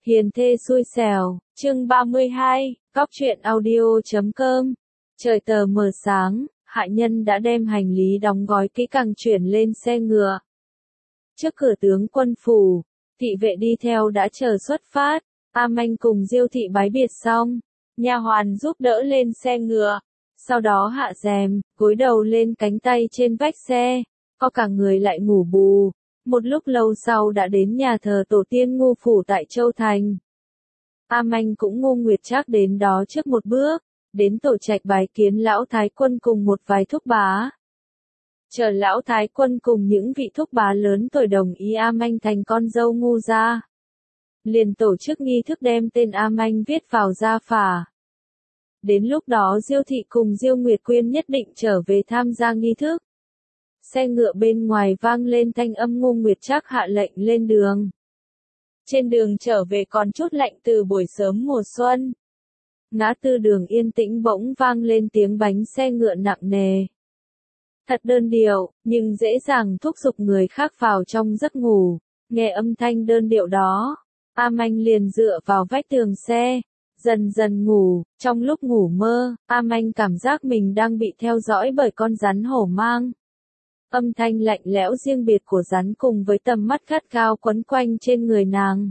Hiền thê xui xẻo, chương 32, Cóc truyện audio.com. Trời tờ mờ sáng, hạ nhân đã đem hành lý đóng gói kỹ càng chuyển lên xe ngựa. Trước cửa tướng quân phủ, thị vệ đi theo đã chờ xuất phát. A Manh cùng Diêu thị bái biệt xong, nha hoàn giúp đỡ lên xe ngựa, sau đó hạ rèm, gối đầu lên cánh tay trên vách xe, có cả người lại ngủ bù. Một lúc lâu sau đã đến nhà thờ tổ tiên Ngô phủ tại Châu Thành. A Manh cũng Ngô Nguyệt Trác đến đó trước một bước, đến tổ trạch bái kiến lão thái quân cùng một vài thúc bá. Chờ lão thái quân cùng những vị thúc bá lớn tuổi đồng ý A Manh thành con dâu Ngô gia, liền tổ chức nghi thức đem tên A Manh viết vào gia phả. Đến lúc đó Diêu thị cùng Diêu Nguyệt Quyên nhất định trở về tham gia nghi thức. Xe ngựa bên ngoài vang lên thanh âm Ngô Nguyệt Trác hạ lệnh lên đường. Trên đường trở về còn chút lạnh từ buổi sớm mùa xuân. Ngã tư đường yên tĩnh bỗng vang lên tiếng bánh xe ngựa nặng nề. Thật đơn điệu, nhưng dễ dàng thúc giục người khác vào trong giấc ngủ. Nghe âm thanh đơn điệu đó, A Manh liền dựa vào vách tường xe, dần dần ngủ. Trong lúc ngủ mơ, A Manh cảm giác mình đang bị theo dõi bởi con rắn hổ mang. Âm thanh lạnh lẽo riêng biệt của rắn cùng với tầm mắt gắt gao quấn quanh trên người nàng,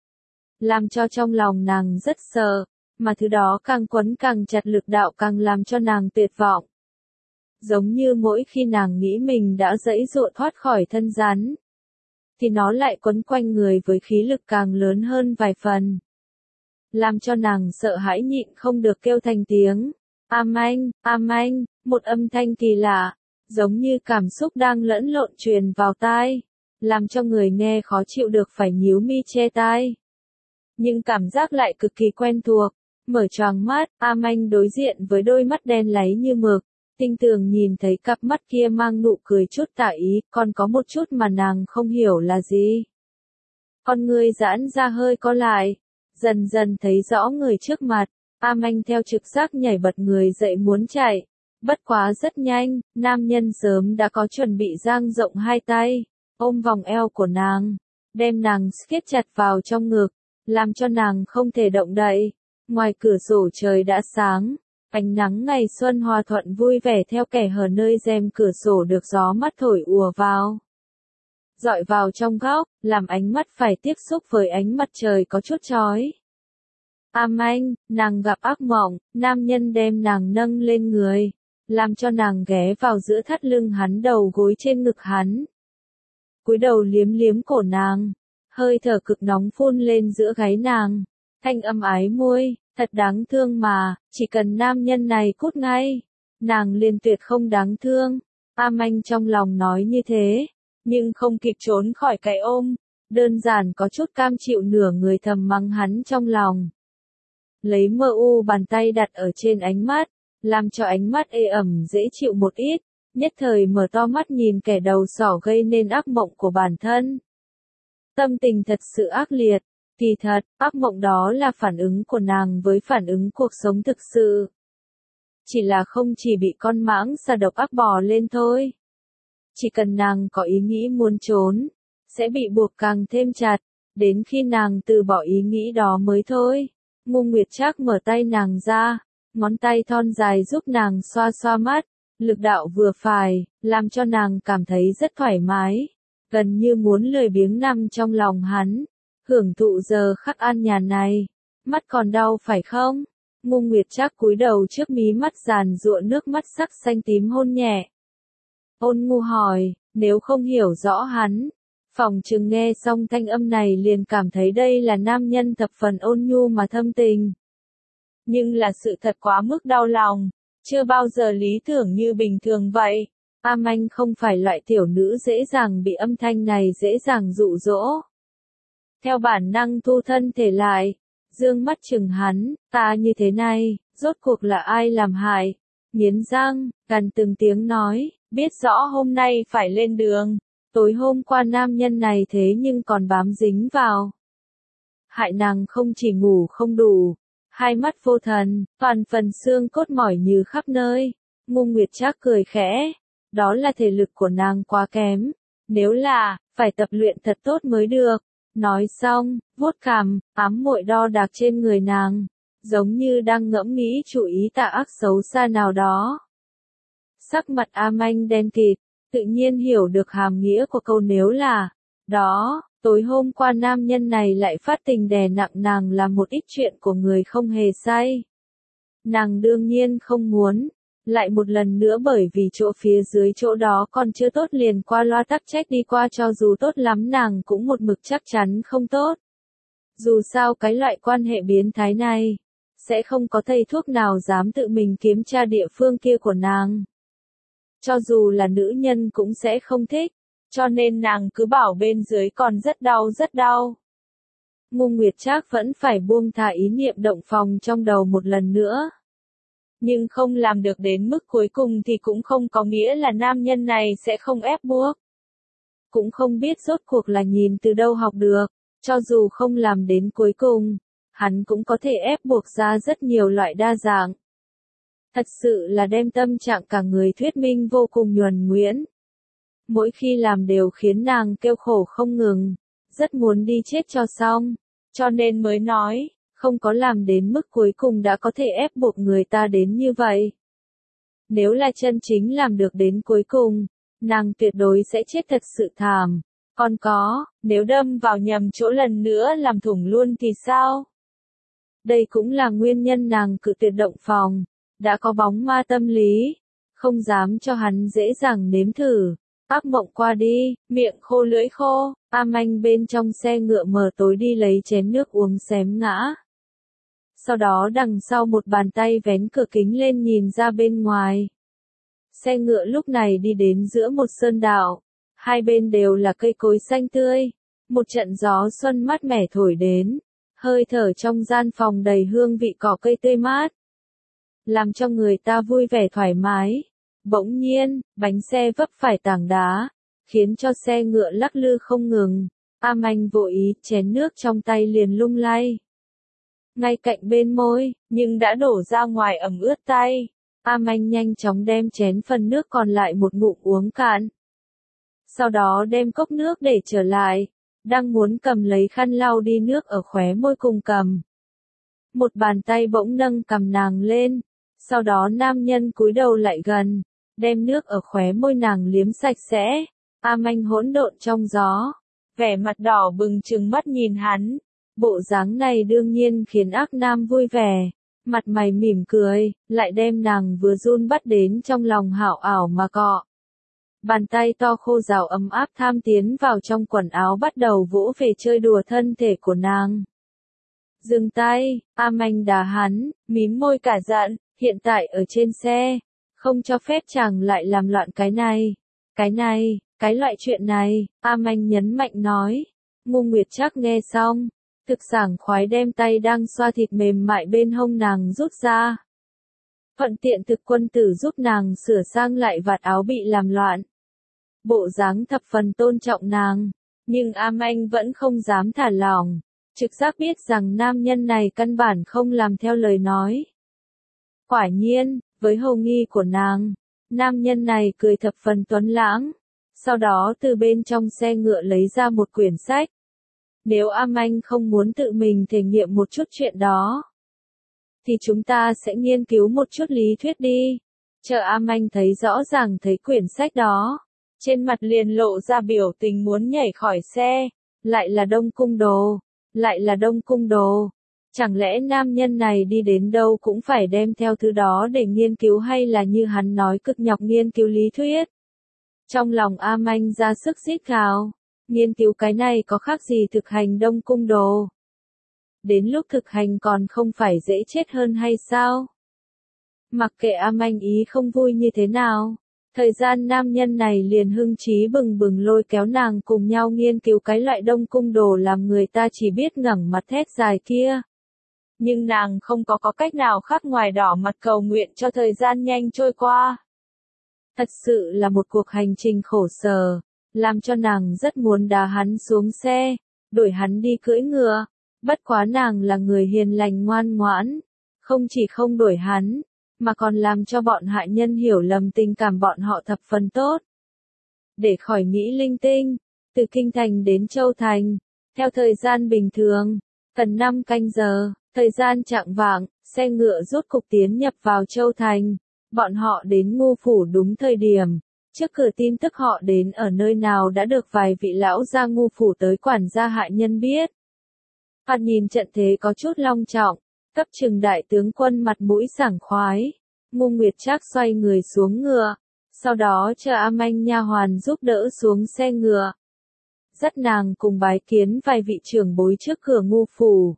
làm cho trong lòng nàng rất sợ, mà thứ đó càng quấn càng chặt, lực đạo càng làm cho nàng tuyệt vọng. Giống như mỗi khi nàng nghĩ mình đã giãy giụa thoát khỏi thân rắn, thì nó lại quấn quanh người với khí lực càng lớn hơn vài phần, làm cho nàng sợ hãi nhịn không được kêu thành tiếng. A Manh, một âm thanh kỳ lạ, giống như cảm xúc đang lẫn lộn truyền vào tai, làm cho người nghe khó chịu được phải nhíu mi che tai. Nhưng cảm giác lại cực kỳ quen thuộc. Mở choàng mắt, A Manh đối diện với đôi mắt đen láy như mực, tinh tường nhìn thấy cặp mắt kia mang nụ cười chút tà ý, còn có một chút mà nàng không hiểu là gì. Con người giãn ra hơi co lại, dần dần thấy rõ người trước mặt. A Manh theo trực giác nhảy bật người dậy muốn chạy. Bất quá rất nhanh, nam nhân sớm đã có chuẩn bị dang rộng hai tay, ôm vòng eo của nàng, đem nàng siết chặt vào trong ngực, làm cho nàng không thể động đậy. Ngoài cửa sổ trời đã sáng, ánh nắng ngày xuân hòa thuận vui vẻ theo kẻ hở nơi rèm cửa sổ được gió mát thổi ùa vào, dọi vào trong góc, làm ánh mắt phải tiếp xúc với ánh mặt trời có chút chói. A Manh, nàng gặp ác mộng, nam nhân đem nàng nâng lên người, làm cho nàng ghé vào giữa thắt lưng hắn, đầu gối trên ngực hắn, cúi đầu liếm liếm cổ nàng, hơi thở cực nóng phun lên giữa gáy nàng, thanh âm ái môi, thật đáng thương mà, chỉ cần nam nhân này cút ngay, nàng liền tuyệt không đáng thương. A Manh trong lòng nói như thế, nhưng không kịp trốn khỏi cái ôm, đơn giản có chút cam chịu, nửa người thầm mắng hắn trong lòng. Lấy mơ u bàn tay đặt ở trên ánh mắt, làm cho ánh mắt ê ẩm dễ chịu một ít, nhất thời mở to mắt nhìn kẻ đầu sỏ gây nên ác mộng của bản thân. Tâm tình thật sự ác liệt, kỳ thật, ác mộng đó là phản ứng của nàng với phản ứng cuộc sống thực sự. Chỉ là không chỉ bị con mãng xà độc ác bò lên thôi. Chỉ cần nàng có ý nghĩ muốn trốn, sẽ bị buộc càng thêm chặt, đến khi nàng từ bỏ ý nghĩ đó mới thôi. Ngô Nguyệt Trác mở tay nàng ra, ngón tay thon dài giúp nàng xoa xoa mắt, lực đạo vừa phải, làm cho nàng cảm thấy rất thoải mái, gần như muốn lười biếng nằm trong lòng hắn, hưởng thụ giờ khắc an nhàn này. Mắt còn đau phải không? Ngô Nguyệt Trác cúi đầu trước mí mắt giàn giụa nước mắt sắc xanh tím hôn nhẹ. Ôn nhu hỏi, nếu không hiểu rõ hắn, phòng chừng nghe xong thanh âm này liền cảm thấy đây là nam nhân thập phần ôn nhu mà thâm tình. Nhưng là sự thật quá mức đau lòng, chưa bao giờ lý tưởng như bình thường vậy. A Manh không phải loại tiểu nữ dễ dàng bị âm thanh này dễ dàng dụ dỗ. Theo bản năng thu thân thể lại, dương mắt chừng hắn, ta như thế này, rốt cuộc là ai làm hại? Nghiến răng, gằn từng tiếng nói, biết rõ hôm nay phải lên đường, tối hôm qua nam nhân này thế nhưng còn bám dính vào. Hại nàng không chỉ ngủ không đủ, hai mắt vô thần, toàn phần xương cốt mỏi như khắp nơi. Ngô Nguyệt Trác cười khẽ, đó là thể lực của nàng quá kém, nếu là, phải tập luyện thật tốt mới được. Nói xong, vuốt cằm, ám muội đo đạc trên người nàng, giống như đang ngẫm nghĩ chủ ý tà ác xấu xa nào đó. Sắc mặt A Manh đen kịt, tự nhiên hiểu được hàm nghĩa của câu nếu là, đó, tối hôm qua nam nhân này lại phát tình đè nặng nàng làm một ít chuyện của người không hề say. Nàng đương nhiên không muốn, lại một lần nữa bởi vì chỗ phía dưới chỗ đó còn chưa tốt liền qua loa tắc trách đi qua cho dù tốt lắm nàng cũng một mực chắc chắn không tốt. Dù sao cái loại quan hệ biến thái này, sẽ không có thầy thuốc nào dám tự mình kiểm tra địa phương kia của nàng. Cho dù là nữ nhân cũng sẽ không thích, cho nên nàng cứ bảo bên dưới còn rất đau rất đau. Ngô Nguyệt Trác vẫn phải buông thả ý niệm động phòng trong đầu một lần nữa. Nhưng không làm được đến mức cuối cùng thì cũng không có nghĩa là nam nhân này sẽ không ép buộc. Cũng không biết rốt cuộc là nhìn từ đâu học được, cho dù không làm đến cuối cùng, hắn cũng có thể ép buộc ra rất nhiều loại đa dạng. Thật sự là đem tâm trạng cả người thuyết minh vô cùng nhuần nhuyễn. Mỗi khi làm đều khiến nàng kêu khổ không ngừng, rất muốn đi chết cho xong, cho nên mới nói, không có làm đến mức cuối cùng đã có thể ép buộc người ta đến như vậy. Nếu là chân chính làm được đến cuối cùng, nàng tuyệt đối sẽ chết thật sự thảm. Còn có, nếu đâm vào nhầm chỗ lần nữa làm thủng luôn thì sao? Đây cũng là nguyên nhân nàng cự tuyệt động phòng, đã có bóng ma tâm lý, không dám cho hắn dễ dàng nếm thử. Ác mộng qua đi, miệng khô lưỡi khô, A Manh bên trong xe ngựa mờ tối đi lấy chén nước uống xém ngã. Sau đó đằng sau một bàn tay vén cửa kính lên nhìn ra bên ngoài. Xe ngựa lúc này đi đến giữa một sơn đạo, hai bên đều là cây cối xanh tươi, một trận gió xuân mát mẻ thổi đến, hơi thở trong gian phòng đầy hương vị cỏ cây tươi mát, làm cho người ta vui vẻ thoải mái. Bỗng nhiên, bánh xe vấp phải tảng đá, khiến cho xe ngựa lắc lư không ngừng. A Manh vội ý, chén nước trong tay liền lung lay. Ngay cạnh bên môi, nhưng đã đổ ra ngoài ẩm ướt tay. A Manh nhanh chóng đem chén phần nước còn lại một ngụm uống cạn. Sau đó đem cốc nước để trở lại, đang muốn cầm lấy khăn lau đi nước ở khóe môi cùng cầm. Một bàn tay bỗng nâng cầm nàng lên, sau đó nam nhân cúi đầu lại gần, đem nước ở khóe môi nàng liếm sạch sẽ. A Manh hỗn độn trong gió, vẻ mặt đỏ bừng trừng mắt nhìn hắn. Bộ dáng này đương nhiên khiến ác nam vui vẻ, mặt mày mỉm cười, lại đem nàng vừa run bắt đến trong lòng hảo ảo mà cọ. Bàn tay to khô rào ấm áp tham tiến vào trong quần áo bắt đầu vỗ về chơi đùa thân thể của nàng. Dừng tay, A Manh đá hắn, mím môi cả giận, hiện tại ở trên xe, không cho phép chàng lại làm loạn cái loại chuyện này, A Manh nhấn mạnh nói. Ngô Nguyệt Trác nghe xong, thực sảng khoái đem tay đang xoa thịt mềm mại bên hông nàng rút ra. Thuận tiện thực quân tử giúp nàng sửa sang lại vạt áo bị làm loạn. Bộ dáng thập phần tôn trọng nàng, nhưng A Manh vẫn không dám thả lỏng, trực giác biết rằng nam nhân này căn bản không làm theo lời nói. Quả nhiên, với hầu nghi của nàng, nam nhân này cười thập phần tuấn lãng, sau đó từ bên trong xe ngựa lấy ra một quyển sách. Nếu A Manh không muốn tự mình thể nghiệm một chút chuyện đó, thì chúng ta sẽ nghiên cứu một chút lý thuyết đi. Chờ A Manh thấy rõ ràng thấy quyển sách đó, trên mặt liền lộ ra biểu tình muốn nhảy khỏi xe, lại là Đông Cung Đồ. Chẳng lẽ nam nhân này đi đến đâu cũng phải đem theo thứ đó để nghiên cứu hay là như hắn nói cực nhọc nghiên cứu lý thuyết? Trong lòng A Manh ra sức rít gào, nghiên cứu cái này có khác gì thực hành Đông Cung Đồ? Đến lúc thực hành còn không phải dễ chết hơn hay sao? Mặc kệ A Manh ý không vui như thế nào, thời gian nam nhân này liền hưng trí bừng bừng lôi kéo nàng cùng nhau nghiên cứu cái loại Đông Cung Đồ làm người ta chỉ biết ngẩng mặt thét dài kia. Nhưng nàng không có cách nào khác ngoài đỏ mặt cầu nguyện cho thời gian nhanh trôi qua. Thật sự là một cuộc hành trình khổ sở, làm cho nàng rất muốn đá hắn xuống xe, đuổi hắn đi cưỡi ngựa. Bất quá nàng là người hiền lành ngoan ngoãn, không chỉ không đuổi hắn, mà còn làm cho bọn hạ nhân hiểu lầm tình cảm bọn họ thập phần tốt. Để khỏi nghĩ linh tinh, từ Kinh Thành đến Châu Thành, Theo thời gian bình thường, cần 5 canh giờ, thời gian chạng vạng, xe ngựa rốt cục tiến nhập vào Châu Thành. Bọn họ đến Ngô Phủ đúng thời điểm. Trước cửa tin tức họ đến ở nơi nào đã được vài vị lão gia Ngô Phủ tới quản gia hạ nhân biết. Thoạt nhìn trận thế có chút long trọng, cấp chừng đại tướng quân mặt mũi sảng khoái. Ngô Nguyệt Trác xoay người xuống ngựa, sau đó chờ A Manh nha hoàn giúp đỡ xuống xe ngựa. Dắt nàng cùng bái kiến vài vị trưởng bối trước cửa Ngô Phủ.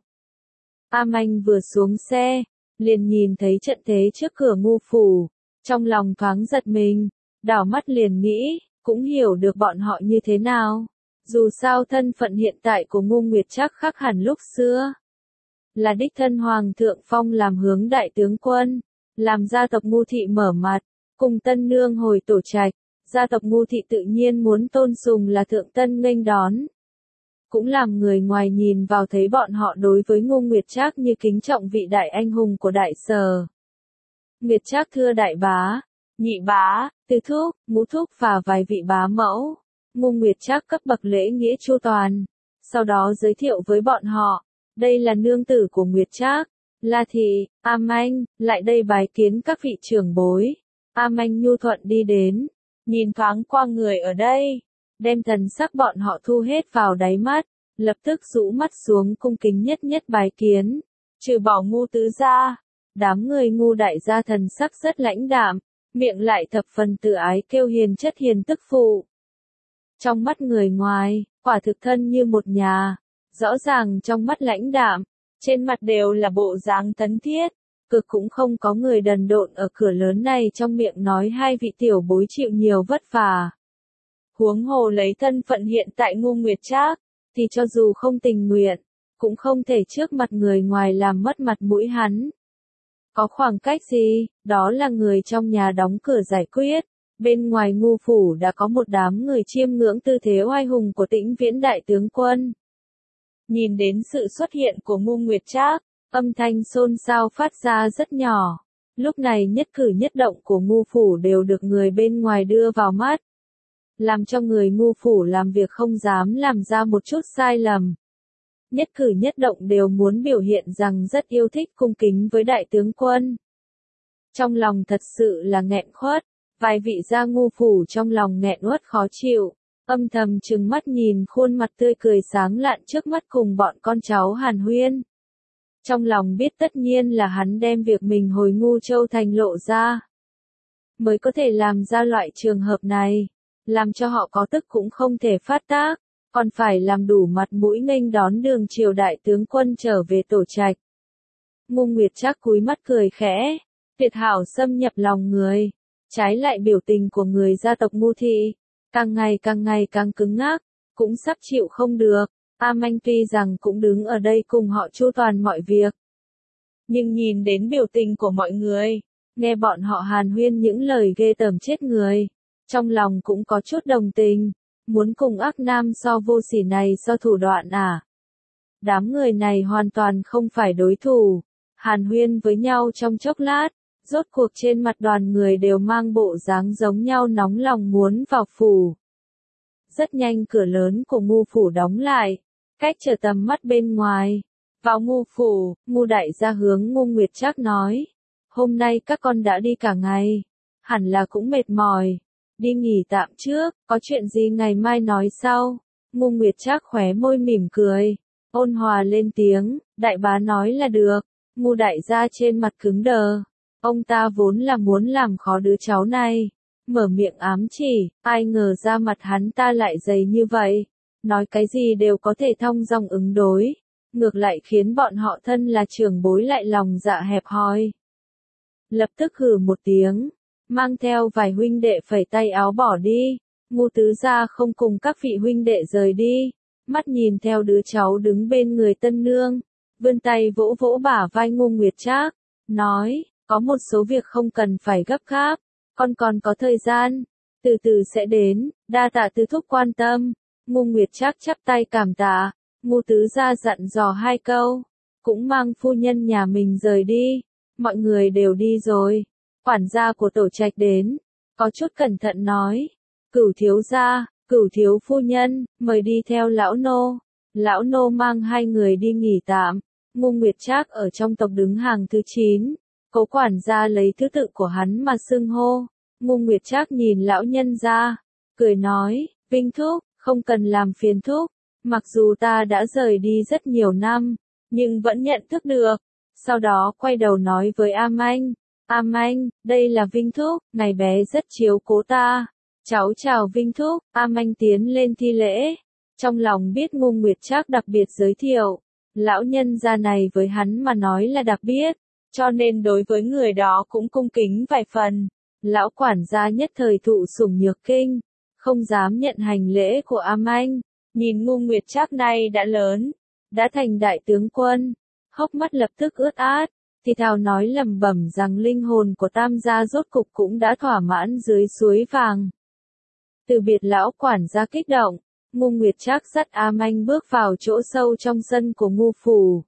A Manh vừa xuống xe, liền nhìn thấy trận thế trước cửa Ngô Phủ, trong lòng thoáng giật mình, đảo mắt liền nghĩ, cũng hiểu được bọn họ như thế nào. Dù sao thân phận hiện tại của Ngô Nguyệt Trác khác hẳn lúc xưa. Là đích thân Hoàng thượng phong làm hướng đại tướng quân, làm gia tộc Ngô thị mở mặt, cùng tân nương hồi tổ trạch, gia tộc Ngô thị tự nhiên muốn tôn sùng là thượng tân nghênh đón. Cũng làm người ngoài nhìn vào thấy bọn họ đối với Ngô Nguyệt Trác như kính trọng vị đại anh hùng của đại sở. Nguyệt Trác thưa đại bá, nhị bá, tứ thúc, ngũ thúc và vài vị bá mẫu. Ngô Nguyệt Trác cấp bậc lễ nghĩa chu toàn, sau đó giới thiệu với bọn họ, đây là nương tử của Nguyệt Trác, La Thị, A Manh, lại đây bái kiến các vị trưởng bối. A Manh nhu thuận đi đến, nhìn thoáng qua người ở đây, đem thần sắc bọn họ thu hết vào đáy mắt, lập tức rũ mắt xuống cung kính nhất nhất bái kiến. Trừ bỏ Ngô tứ gia, đám người Ngô đại gia thần sắc rất lãnh đạm, miệng lại thập phần tự ái kêu hiền chất hiền tức phụ. Trong mắt người ngoài, quả thực thân như một nhà, rõ ràng trong mắt lãnh đạm, trên mặt đều là bộ dáng thân thiết, cực cũng không có người đần độn ở cửa lớn này trong miệng nói hai vị tiểu bối chịu nhiều vất vả. Huống hồ lấy thân phận hiện tại Ngô Nguyệt Trác, thì cho dù không tình nguyện, cũng không thể trước mặt người ngoài làm mất mặt mũi hắn. Có khoảng cách gì, đó là người trong nhà đóng cửa giải quyết. Bên ngoài Ngô Phủ đã có một đám người chiêm ngưỡng tư thế oai hùng của Tĩnh Viễn đại tướng quân. Nhìn đến sự xuất hiện của Ngô Nguyệt Trác, âm thanh xôn xao phát ra rất nhỏ. Lúc này nhất cử nhất động của Ngô Phủ đều được người bên ngoài đưa vào mắt, làm cho người Ngô Phủ làm việc không dám làm ra một chút sai lầm. Nhất cử nhất động đều muốn biểu hiện rằng rất yêu thích cung kính với đại tướng quân. Trong lòng thật sự là nghẹn khuất, vài vị gia Ngô Phủ trong lòng nghẹn uất khó chịu, âm thầm trừng mắt nhìn khuôn mặt tươi cười sáng lạn trước mắt cùng bọn con cháu Hàn Huyên. Trong lòng biết tất nhiên là hắn đem việc mình hồi Ngô Châu Thành lộ ra, mới có thể làm ra loại trường hợp này, làm cho họ có tức cũng không thể phát tác, còn phải làm đủ mặt mũi nghênh đón đường triều đại tướng quân trở về tổ trạch. Ngô Nguyệt Trác cúi mắt cười khẽ, tuyệt hảo xâm nhập lòng người, trái lại biểu tình của người gia tộc Ngô thị, càng ngày càng cứng ngắc, cũng sắp chịu không được. A Manh tuy rằng cũng đứng ở đây cùng họ chu toàn mọi việc, nhưng nhìn đến biểu tình của mọi người, nghe bọn họ hàn huyên những lời ghê tởm chết người, trong lòng cũng có chút đồng tình, muốn cùng ác nam so vô sỉ này so thủ đoạn à. Đám người này hoàn toàn không phải đối thủ, hàn huyên với nhau trong chốc lát, rốt cuộc trên mặt đoàn người đều mang bộ dáng giống nhau nóng lòng muốn vào phủ. Rất nhanh cửa lớn của Ngô Phủ đóng lại, cách trở tầm mắt bên ngoài. Vào Ngô Phủ, Ngô đại gia hướng Ngô Nguyệt Trác nói, hôm nay các con đã đi cả ngày, hẳn là cũng mệt mỏi, đi nghỉ tạm trước, có chuyện gì ngày mai nói sau. Ngô Nguyệt Trác khóe môi mỉm cười, ôn hòa lên tiếng, đại bá nói là được. Ngô đại gia trên mặt cứng đờ, ông ta vốn là muốn làm khó đứa cháu này, mở miệng ám chỉ, ai ngờ ra mặt hắn ta lại dày như vậy, nói cái gì đều có thể thong dong ứng đối, ngược lại khiến bọn họ thân là trưởng bối lại lòng dạ hẹp hòi. Lập tức hừ một tiếng, mang theo vài huynh đệ phẩy tay áo bỏ đi. Ngô tứ gia không cùng các vị huynh đệ rời đi, mắt nhìn theo đứa cháu đứng bên người tân nương, vươn tay vỗ vỗ bả vai Ngô Nguyệt Trác, nói, có một số việc không cần phải gấp gáp, con còn có thời gian, từ từ sẽ đến, đa tạ tứ thúc quan tâm. Ngô Nguyệt Trác chắp tay cảm tạ, Ngô tứ gia dặn dò hai câu, cũng mang phu nhân nhà mình rời đi. Mọi người đều đi rồi, quản gia của tổ trạch đến, có chút cẩn thận nói, Cửu thiếu gia, Cửu thiếu phu nhân, mời đi theo lão nô. lão nô mang hai người đi nghỉ tạm. Ngô Nguyệt Trác ở trong tộc đứng hàng thứ 9. Cố quản gia lấy thứ tự của hắn mà xưng hô. Ngô Nguyệt Trác nhìn lão nhân gia, cười nói, Vinh thúc, không cần làm phiền thúc. Mặc dù ta đã rời đi rất nhiều năm, nhưng vẫn nhận thức được. Sau đó quay đầu nói với Am Anh, đây là Vinh thúc, ngày bé rất chiếu cố ta. Cháu chào Vinh thúc. Am Anh tiến lên thi lễ. Trong lòng biết Ngô Nguyệt Trác đặc biệt giới thiệu, lão nhân gia này với hắn mà nói là đặc biệt, cho nên đối với người đó cũng cung kính vài phần. Lão quản gia nhất thời thụ sủng nhược kinh, không dám nhận hành lễ của Am Anh. Nhìn Ngô Nguyệt Trác này đã lớn, đã thành đại tướng quân, hốc mắt lập tức ướt át, thì thào nói lẩm bẩm rằng linh hồn của Tam gia rốt cục cũng đã thỏa mãn dưới suối vàng. Từ biệt lão quản gia kích động, Ngô Nguyệt Trác dắt Am Anh bước vào chỗ sâu trong sân của Ngô phủ.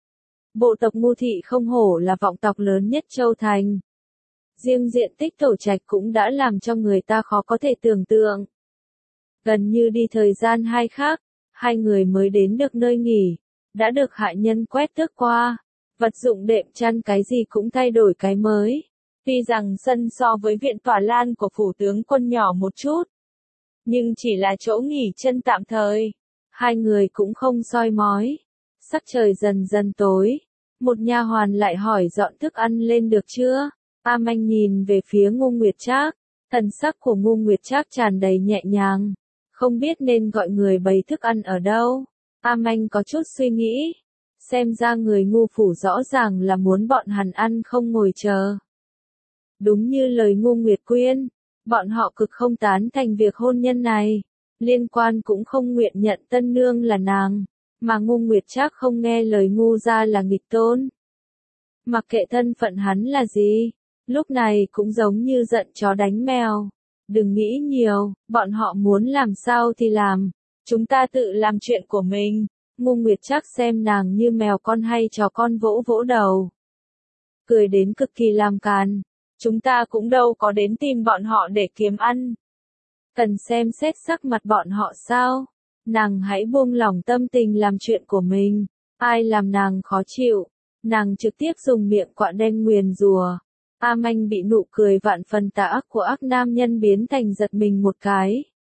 Bộ tộc Ngô thị không hổ là vọng tộc lớn nhất Châu Thành. Riêng diện tích tổ trạch cũng đã làm cho người ta khó có thể tưởng tượng. Gần như đi thời gian 2 khắc, hai người mới đến được nơi nghỉ, đã được hạ nhân quét tước qua. Vật dụng đệm chăn cái gì cũng thay đổi cái mới. Tuy rằng sân so với viện tòa lan của phủ tướng quân nhỏ một chút, nhưng chỉ là chỗ nghỉ chân tạm thời. Hai người cũng không soi mói. Sắc trời dần dần tối, một nha hoàn lại hỏi dọn thức ăn lên được chưa? Am Anh nhìn về phía Ngô Nguyệt Trác, thần sắc của Ngô Nguyệt Trác tràn đầy nhẹ nhàng, không biết nên gọi người bày thức ăn ở đâu. Am Anh có chút suy nghĩ, xem ra người Ngô phủ rõ ràng là muốn bọn hắn ăn không ngồi chờ. Đúng như lời Ngô Nguyệt Quyên, bọn họ cực không tán thành việc hôn nhân này, liên quan cũng không nguyện nhận tân nương là nàng, mà Ngô Nguyệt Trác không nghe lời Ngô gia là nghịch tôn. Mặc kệ thân phận hắn là gì, lúc này cũng giống như giận chó đánh mèo. Đừng nghĩ nhiều, bọn họ muốn làm sao thì làm, chúng ta tự làm chuyện của mình. Ngô Nguyệt Trác xem nàng như mèo con hay chó con, vỗ vỗ đầu, cười đến cực kỳ làm càn. Chúng ta cũng đâu có đến tìm bọn họ để kiếm ăn. Cần xem xét sắc mặt bọn họ sao? Nàng hãy buông lỏng tâm tình làm chuyện của mình. Ai làm nàng khó chịu, nàng trực tiếp dùng miệng quạ đen nguyền rủa. Am Anh bị nụ cười vạn phần tà ác của ác nam nhân biến thành giật mình một cái.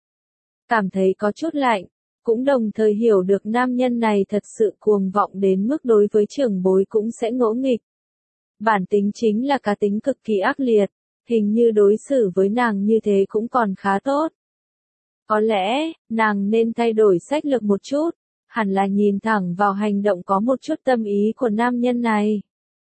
Cảm thấy có chút lạnh, cũng đồng thời hiểu được nam nhân này thật sự cuồng vọng đến mức đối với trưởng bối cũng sẽ ngỗ nghịch. Bản tính chính là cá tính cực kỳ ác liệt, hình như đối xử với nàng như thế cũng còn khá tốt. Có lẽ, nàng nên thay đổi sách lược một chút, hẳn là nhìn thẳng vào hành động có một chút tâm ý của nam nhân này.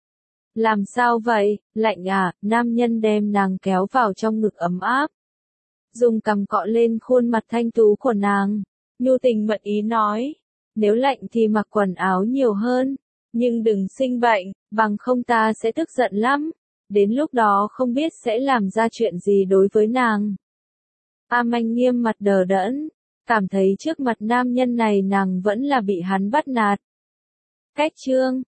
Làm sao vậy, lạnh à? Nam nhân đem nàng kéo vào trong ngực ấm áp, dùng cằm cọ lên khuôn mặt thanh tú của nàng, nhu tình mật ý nói, nếu lạnh thì mặc quần áo nhiều hơn, nhưng đừng sinh bệnh, bằng không ta sẽ tức giận lắm, đến lúc đó không biết sẽ làm ra chuyện gì đối với nàng. Am Anh nghiêm mặt đờ đẫn, cảm thấy trước mặt nam nhân này nàng vẫn là bị hắn bắt nạt. Cách chương